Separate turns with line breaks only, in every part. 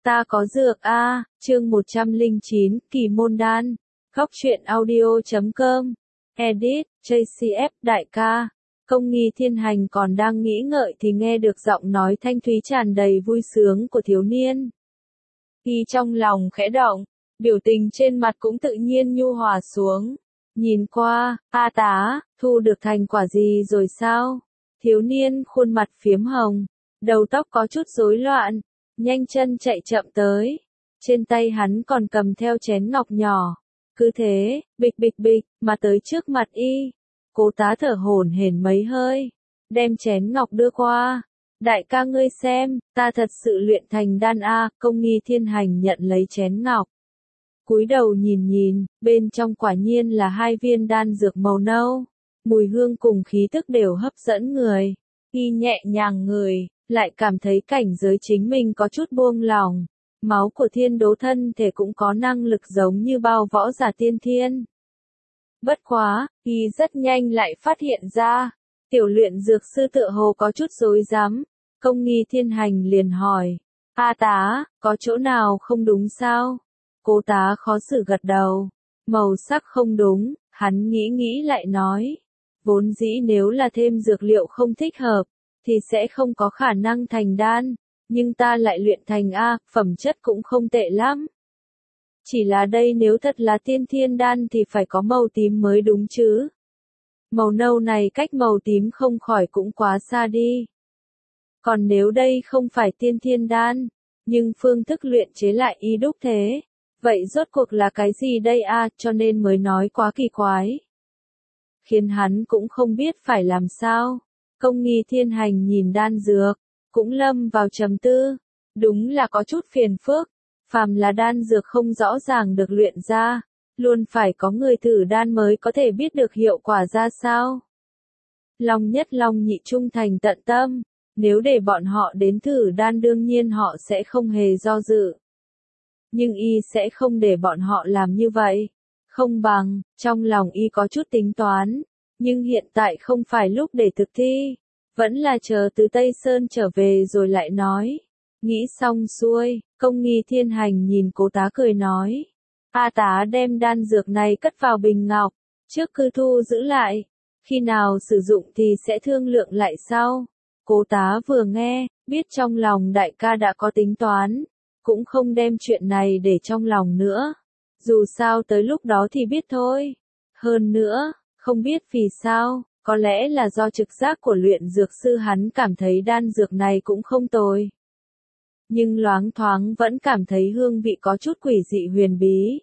Ta có dược a, chương 109, Kỳ môn đan. Góc truyện audio.com. Edit, JCF đại ca. Công nghi thiên hành còn đang nghĩ ngợi thì nghe được giọng nói thanh thúy tràn đầy vui sướng của thiếu niên. Y trong lòng khẽ động, biểu tình trên mặt cũng tự nhiên nhu hòa xuống. Nhìn qua, A tá, thu được thành quả gì rồi sao? Thiếu niên khuôn mặt phiếm hồng, đầu tóc có chút rối loạn, nhanh chân chạy chậm tới. Trên tay hắn còn cầm theo chén ngọc nhỏ. Cứ thế, bịch bịch bịch, mà tới trước mặt y. Cố tá thở hổn hển mấy hơi, đem chén ngọc đưa qua. Đại ca ngươi xem, ta thật sự luyện thành đan a. Công nghi thiên hành nhận lấy chén ngọc. Cúi đầu nhìn nhìn, bên trong quả nhiên là 2 viên đan dược màu nâu. Mùi hương cùng khí tức đều hấp dẫn người. Y nhẹ nhàng người, lại cảm thấy cảnh giới chính mình có chút buông lòng. Máu của thiên đố thân thể cũng có năng lực giống như bao võ giả tiên thiên. Bất quá, y rất nhanh lại phát hiện ra, tiểu luyện dược sư tựa hồ có chút rối rắm. Công nghi thiên hành liền hỏi, A tá, có chỗ nào không đúng sao? Cố tá khó xử gật đầu, màu sắc không đúng, hắn nghĩ lại nói. Vốn dĩ nếu là thêm dược liệu không thích hợp, thì sẽ không có khả năng thành đan, nhưng ta lại luyện thành A, phẩm chất cũng không tệ lắm. Chỉ là đây nếu thật là tiên thiên đan thì phải có màu tím mới đúng chứ. Màu nâu này cách màu tím không khỏi cũng quá xa đi. Còn nếu đây không phải tiên thiên đan, nhưng phương thức luyện chế lại y đúc thế, vậy rốt cuộc là cái gì đây a, cho nên mới nói quá kỳ quái. Khiến hắn cũng không biết phải làm sao. Công nghi thiên hành nhìn đan dược, cũng lâm vào trầm tư. Đúng là có chút phiền phức, phàm là đan dược không rõ ràng được luyện ra, luôn phải có người thử đan mới có thể biết được hiệu quả ra sao. Long nhất long nhị trung thành tận tâm, nếu để bọn họ đến thử đan đương nhiên họ sẽ không hề do dự. Nhưng y sẽ không để bọn họ làm như vậy. Không bằng, trong lòng y có chút tính toán, nhưng hiện tại không phải lúc để thực thi, vẫn là chờ từ Tây Sơn trở về rồi lại nói. Nghĩ xong xuôi, công nghi thiên hành nhìn cố tá cười nói. A tá đem đan dược này cất vào bình ngọc, trước cư thu giữ lại, khi nào sử dụng thì sẽ thương lượng lại sau. Cố tá vừa nghe, biết trong lòng đại ca đã có tính toán, cũng không đem chuyện này để trong lòng nữa. Dù sao tới lúc đó thì biết thôi. Hơn nữa, không biết vì sao, có lẽ là do trực giác của luyện dược sư hắn cảm thấy đan dược này cũng không tồi. Nhưng loáng thoáng vẫn cảm thấy hương vị có chút quỷ dị huyền bí.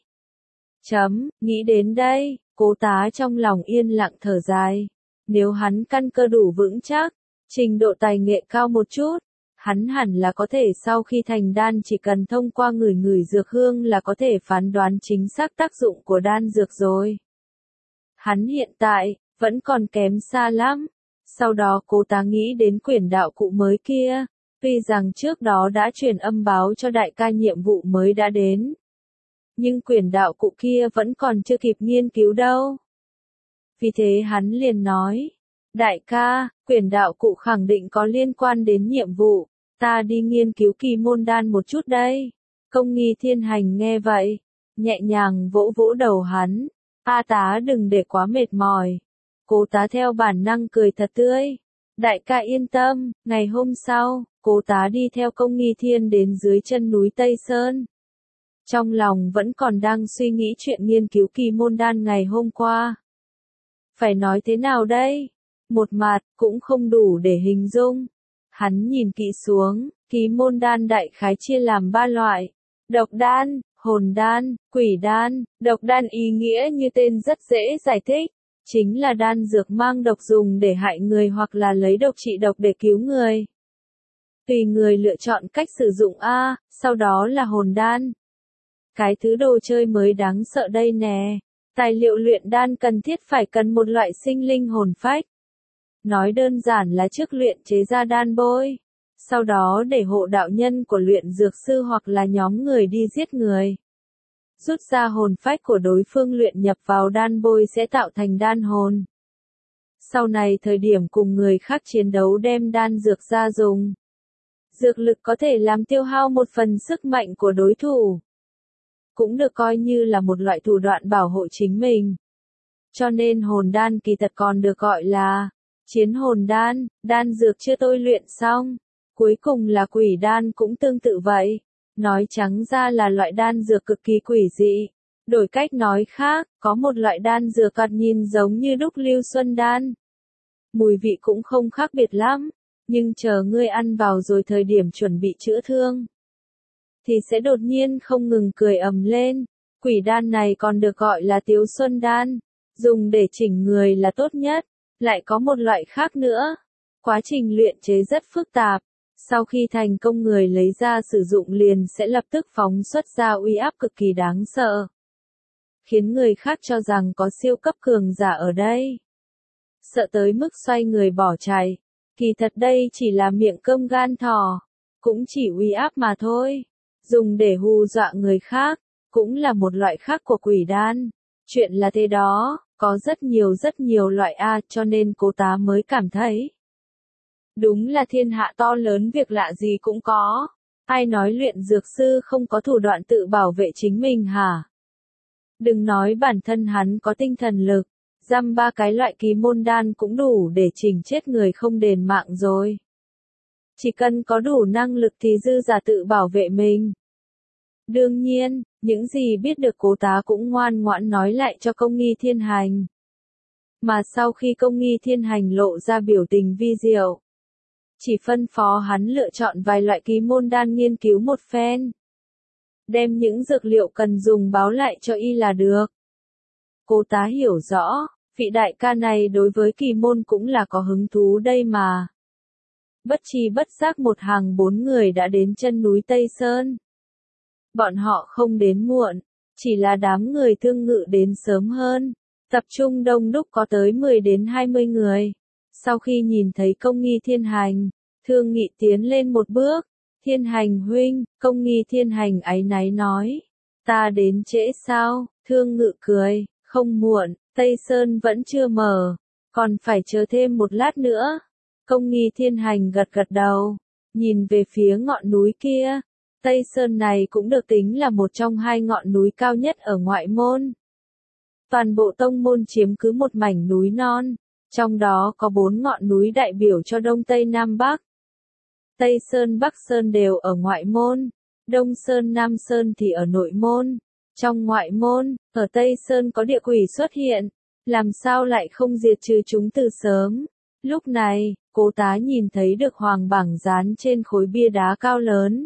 Nghĩ đến đây, cố tá trong lòng yên lặng thở dài. Nếu hắn căn cơ đủ vững chắc, trình độ tài nghệ cao một chút, hắn hẳn là có thể sau khi thành đan chỉ cần thông qua ngửi dược hương là có thể phán đoán chính xác tác dụng của đan dược rồi. Hắn hiện tại, vẫn còn kém xa lắm. Sau đó cố tá nghĩ đến quyển đạo cụ mới kia, tuy rằng trước đó đã truyền âm báo cho đại ca nhiệm vụ mới đã đến. Nhưng quyển đạo cụ kia vẫn còn chưa kịp nghiên cứu đâu. Vì thế hắn liền nói, đại ca, quyển đạo cụ khẳng định có liên quan đến nhiệm vụ, ta đi nghiên cứu kỳ môn đan một chút đây. Công nghi thiên hành nghe vậy, nhẹ nhàng vỗ vỗ đầu hắn, A tá đừng để quá mệt mỏi. Cố tá theo bản năng cười thật tươi. Đại ca yên tâm, ngày hôm sau, cố tá đi theo công nghi thiên đến dưới chân núi Tây Sơn. Trong lòng vẫn còn đang suy nghĩ chuyện nghiên cứu kỳ môn đan ngày hôm qua. Phải nói thế nào đây? Một mặt, cũng không đủ để hình dung. Hắn nhìn kỹ xuống, kỳ môn đan đại khái chia làm 3 loại. Độc đan, hồn đan, quỷ đan. Độc đan ý nghĩa như tên rất dễ giải thích. Chính là đan dược mang độc dùng để hại người hoặc là lấy độc trị độc để cứu người. Tùy người lựa chọn cách sử dụng a, sau đó là hồn đan. Cái thứ đồ chơi mới đáng sợ đây nè. Tài liệu luyện đan cần thiết phải cần một loại sinh linh hồn phách. Nói đơn giản là trước luyện chế ra đan bôi, sau đó để hộ đạo nhân của luyện dược sư hoặc là nhóm người đi giết người. Rút ra hồn phách của đối phương luyện nhập vào đan bôi sẽ tạo thành đan hồn. Sau này thời điểm cùng người khác chiến đấu đem đan dược ra dùng. Dược lực có thể làm tiêu hao một phần sức mạnh của đối thủ. Cũng được coi như là một loại thủ đoạn bảo hộ chính mình. Cho nên hồn đan kỳ thật còn được gọi là chiến hồn đan, đan dược chưa tôi luyện xong. Cuối cùng là quỷ đan cũng tương tự vậy. Nói trắng ra là loại đan dược cực kỳ quỷ dị. Đổi cách nói khác, có một loại đan dược thoạt nhìn giống như đúc lưu xuân đan. Mùi vị cũng không khác biệt lắm, nhưng chờ ngươi ăn vào rồi thời điểm chuẩn bị chữa thương, thì sẽ đột nhiên không ngừng cười ầm lên. Quỷ đan này còn được gọi là tiếu xuân đan, dùng để chỉnh người là tốt nhất. Lại có một loại khác nữa. Quá trình luyện chế rất phức tạp. Sau khi thành công người lấy ra sử dụng liền sẽ lập tức phóng xuất ra uy áp cực kỳ đáng sợ. Khiến người khác cho rằng có siêu cấp cường giả ở đây. Sợ tới mức xoay người bỏ chạy. Kỳ thật đây chỉ là miệng cơm gan thỏ. Cũng chỉ uy áp mà thôi. Dùng để hù dọa người khác. Cũng là một loại khác của quỷ đan. Chuyện là thế đó. Có rất nhiều loại cho nên Cố Tá mới cảm thấy. Đúng là thiên hạ to lớn việc lạ gì cũng có. Ai nói luyện dược sư không có thủ đoạn tự bảo vệ chính mình hả? Đừng nói bản thân hắn có tinh thần lực, dăm ba cái loại kỳ môn đan cũng đủ để chỉnh chết người không đền mạng rồi. Chỉ cần có đủ năng lực thì dư giả tự bảo vệ mình. Đương nhiên, những gì biết được Cố Tá cũng ngoan ngoãn nói lại cho Công Nghi Thiên Hành. Mà sau khi Công Nghi Thiên Hành lộ ra biểu tình vi diệu, chỉ phân phó hắn lựa chọn vài loại kỳ môn đan nghiên cứu một phen. Đem những dược liệu cần dùng báo lại cho y là được. Cố Tá hiểu rõ, vị đại ca này đối với kỳ môn cũng là có hứng thú đây mà. Bất tri bất giác một hàng 4 người đã đến chân núi Tây Sơn. Bọn họ không đến muộn, chỉ là đám người Thương Ngự đến sớm hơn, tập trung đông đúc có tới 10 đến 20 người. Sau khi nhìn thấy Công Nghi Thiên Hành, Thương Nghị tiến lên một bước. Thiên Hành huynh, Công Nghi Thiên Hành áy náy nói. Ta đến trễ sao? Thương Ngự cười, không muộn, Tây Sơn vẫn chưa mở, còn phải chờ thêm một lát nữa. Công Nghi Thiên Hành gật gật đầu, nhìn về phía ngọn núi kia. Tây Sơn này cũng được tính là một trong 2 ngọn núi cao nhất ở ngoại môn. Toàn bộ tông môn chiếm cứ một mảnh núi non, trong đó có 4 ngọn núi đại biểu cho Đông Tây Nam Bắc. Tây Sơn Bắc Sơn đều ở ngoại môn, Đông Sơn Nam Sơn thì ở nội môn. Trong ngoại môn, ở Tây Sơn có địa quỷ xuất hiện, làm sao lại không diệt trừ chúng từ sớm. Lúc này, Cố Tá nhìn thấy được hoàng bảng dán trên khối bia đá cao lớn.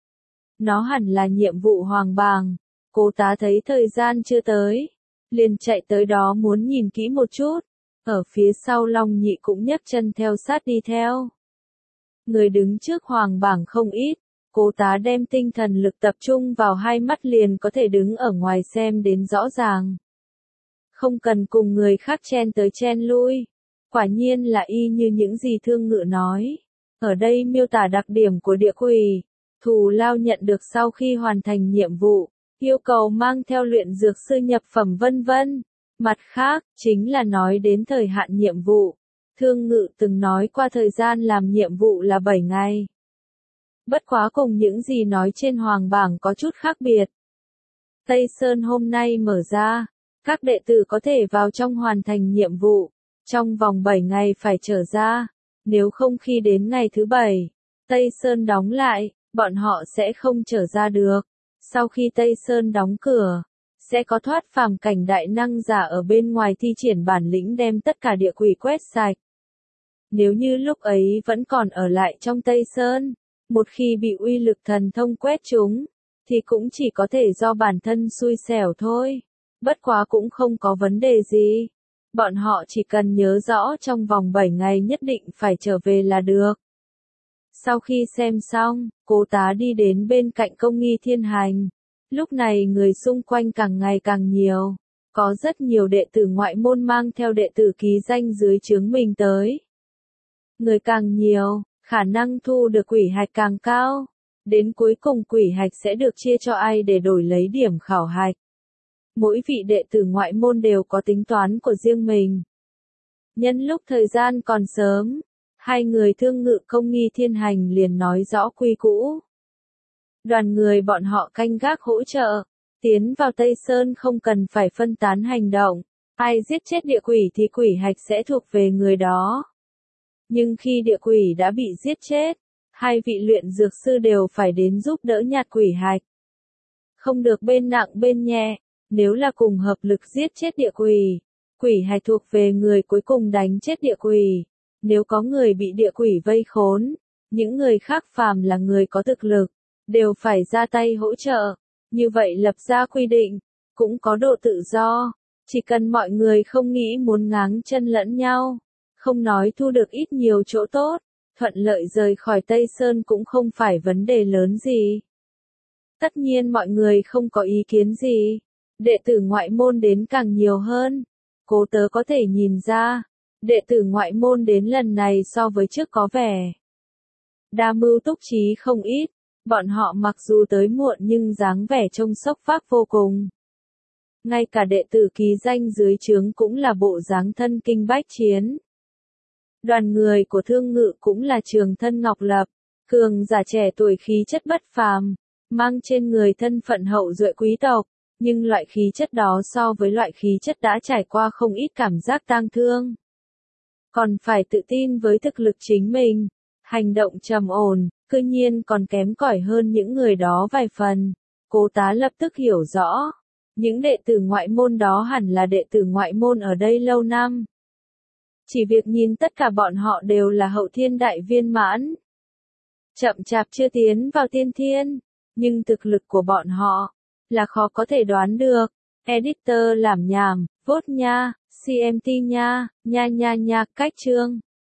Nó hẳn là nhiệm vụ hoàng bảng. Cố Tá thấy thời gian chưa tới, liền chạy tới đó muốn nhìn kỹ một chút. Ở phía sau Long Nhị cũng nhấc chân theo sát đi theo. Người đứng trước hoàng bảng không ít, Cố Tá đem tinh thần lực tập trung vào 2 mắt liền có thể đứng ở ngoài xem đến rõ ràng. Không cần cùng người khác chen tới chen lui. Quả nhiên là y như những gì Thương Ngự nói. Ở đây miêu tả đặc điểm của địa quỷ, thù lao nhận được sau khi hoàn thành nhiệm vụ, yêu cầu mang theo luyện dược sư nhập phẩm vân vân. Mặt khác, chính là nói đến thời hạn nhiệm vụ. Thương Ngự từng nói qua thời gian làm nhiệm vụ là 7 ngày. Bất quá cùng những gì nói trên hoàng bảng có chút khác biệt. Tây Sơn hôm nay mở ra, các đệ tử có thể vào trong hoàn thành nhiệm vụ, trong vòng 7 ngày phải trở ra, nếu không khi đến ngày thứ 7, Tây Sơn đóng lại, bọn họ sẽ không trở ra được. Sau khi Tây Sơn đóng cửa, sẽ có thoát phàm cảnh đại năng giả ở bên ngoài thi triển bản lĩnh đem tất cả địa quỷ quét sạch. Nếu như lúc ấy vẫn còn ở lại trong Tây Sơn, một khi bị uy lực thần thông quét chúng, thì cũng chỉ có thể do bản thân xui xẻo thôi. Bất quá cũng không có vấn đề gì. Bọn họ chỉ cần nhớ rõ trong vòng 7 ngày nhất định phải trở về là được. Sau khi xem xong, Cố Tá đi đến bên cạnh Công Nghi Thiên Hành. Lúc này người xung quanh càng ngày càng nhiều. Có rất nhiều đệ tử ngoại môn mang theo đệ tử ký danh dưới trướng mình tới. Người càng nhiều, khả năng thu được quỷ hạch càng cao. Đến cuối cùng quỷ hạch sẽ được chia cho ai để đổi lấy điểm khảo hạch. Mỗi vị đệ tử ngoại môn đều có tính toán của riêng mình. Nhân lúc thời gian còn sớm, Hai người Thương Ngự Công Nghi Thiên Hành liền nói rõ quy cũ. Đoàn người bọn họ canh gác hỗ trợ, tiến vào Tây Sơn không cần phải phân tán hành động, ai giết chết địa quỷ thì quỷ hạch sẽ thuộc về người đó. Nhưng khi địa quỷ đã bị giết chết, hai vị luyện dược sư đều phải đến giúp đỡ nhặt quỷ hạch. Không được bên nặng bên nhẹ, nếu là cùng hợp lực giết chết địa quỷ, quỷ hạch thuộc về người cuối cùng đánh chết địa quỷ. Nếu có người bị địa quỷ vây khốn, những người khác phàm là người có thực lực, đều phải ra tay hỗ trợ. Như vậy lập ra quy định, cũng có độ tự do, chỉ cần mọi người không nghĩ muốn ngáng chân lẫn nhau, không nói thu được ít nhiều chỗ tốt, thuận lợi rời khỏi Tây Sơn cũng không phải vấn đề lớn gì. Tất nhiên mọi người không có ý kiến gì, đệ tử ngoại môn đến càng nhiều hơn. Cố Tớ có thể nhìn ra, đệ tử ngoại môn đến lần này so với trước có vẻ đa mưu túc trí không ít, bọn họ mặc dù tới muộn nhưng dáng vẻ trông sốc phác vô cùng. Ngay cả đệ tử ký danh dưới trướng cũng là bộ dáng thân kinh bách chiến. Đoàn người của Thương Ngự cũng là trường thân ngọc lập, cường giả trẻ tuổi khí chất bất phàm, mang trên người thân phận hậu duệ quý tộc, nhưng loại khí chất đó so với loại khí chất đã trải qua không ít cảm giác tang thương. Còn phải tự tin với thực lực chính mình, hành động trầm ổn, cư nhiên còn kém cỏi hơn những người đó vài phần. Cố Tá lập tức hiểu rõ, những đệ tử ngoại môn đó hẳn là đệ tử ngoại môn ở đây lâu năm. Chỉ việc nhìn tất cả bọn họ đều là hậu thiên đại viên mãn. Chậm chạp chưa tiến vào tiên thiên, nhưng thực lực của bọn họ là khó có thể đoán được. Editor làm nhảm, vote nha, CMT nha, nha, cách chương.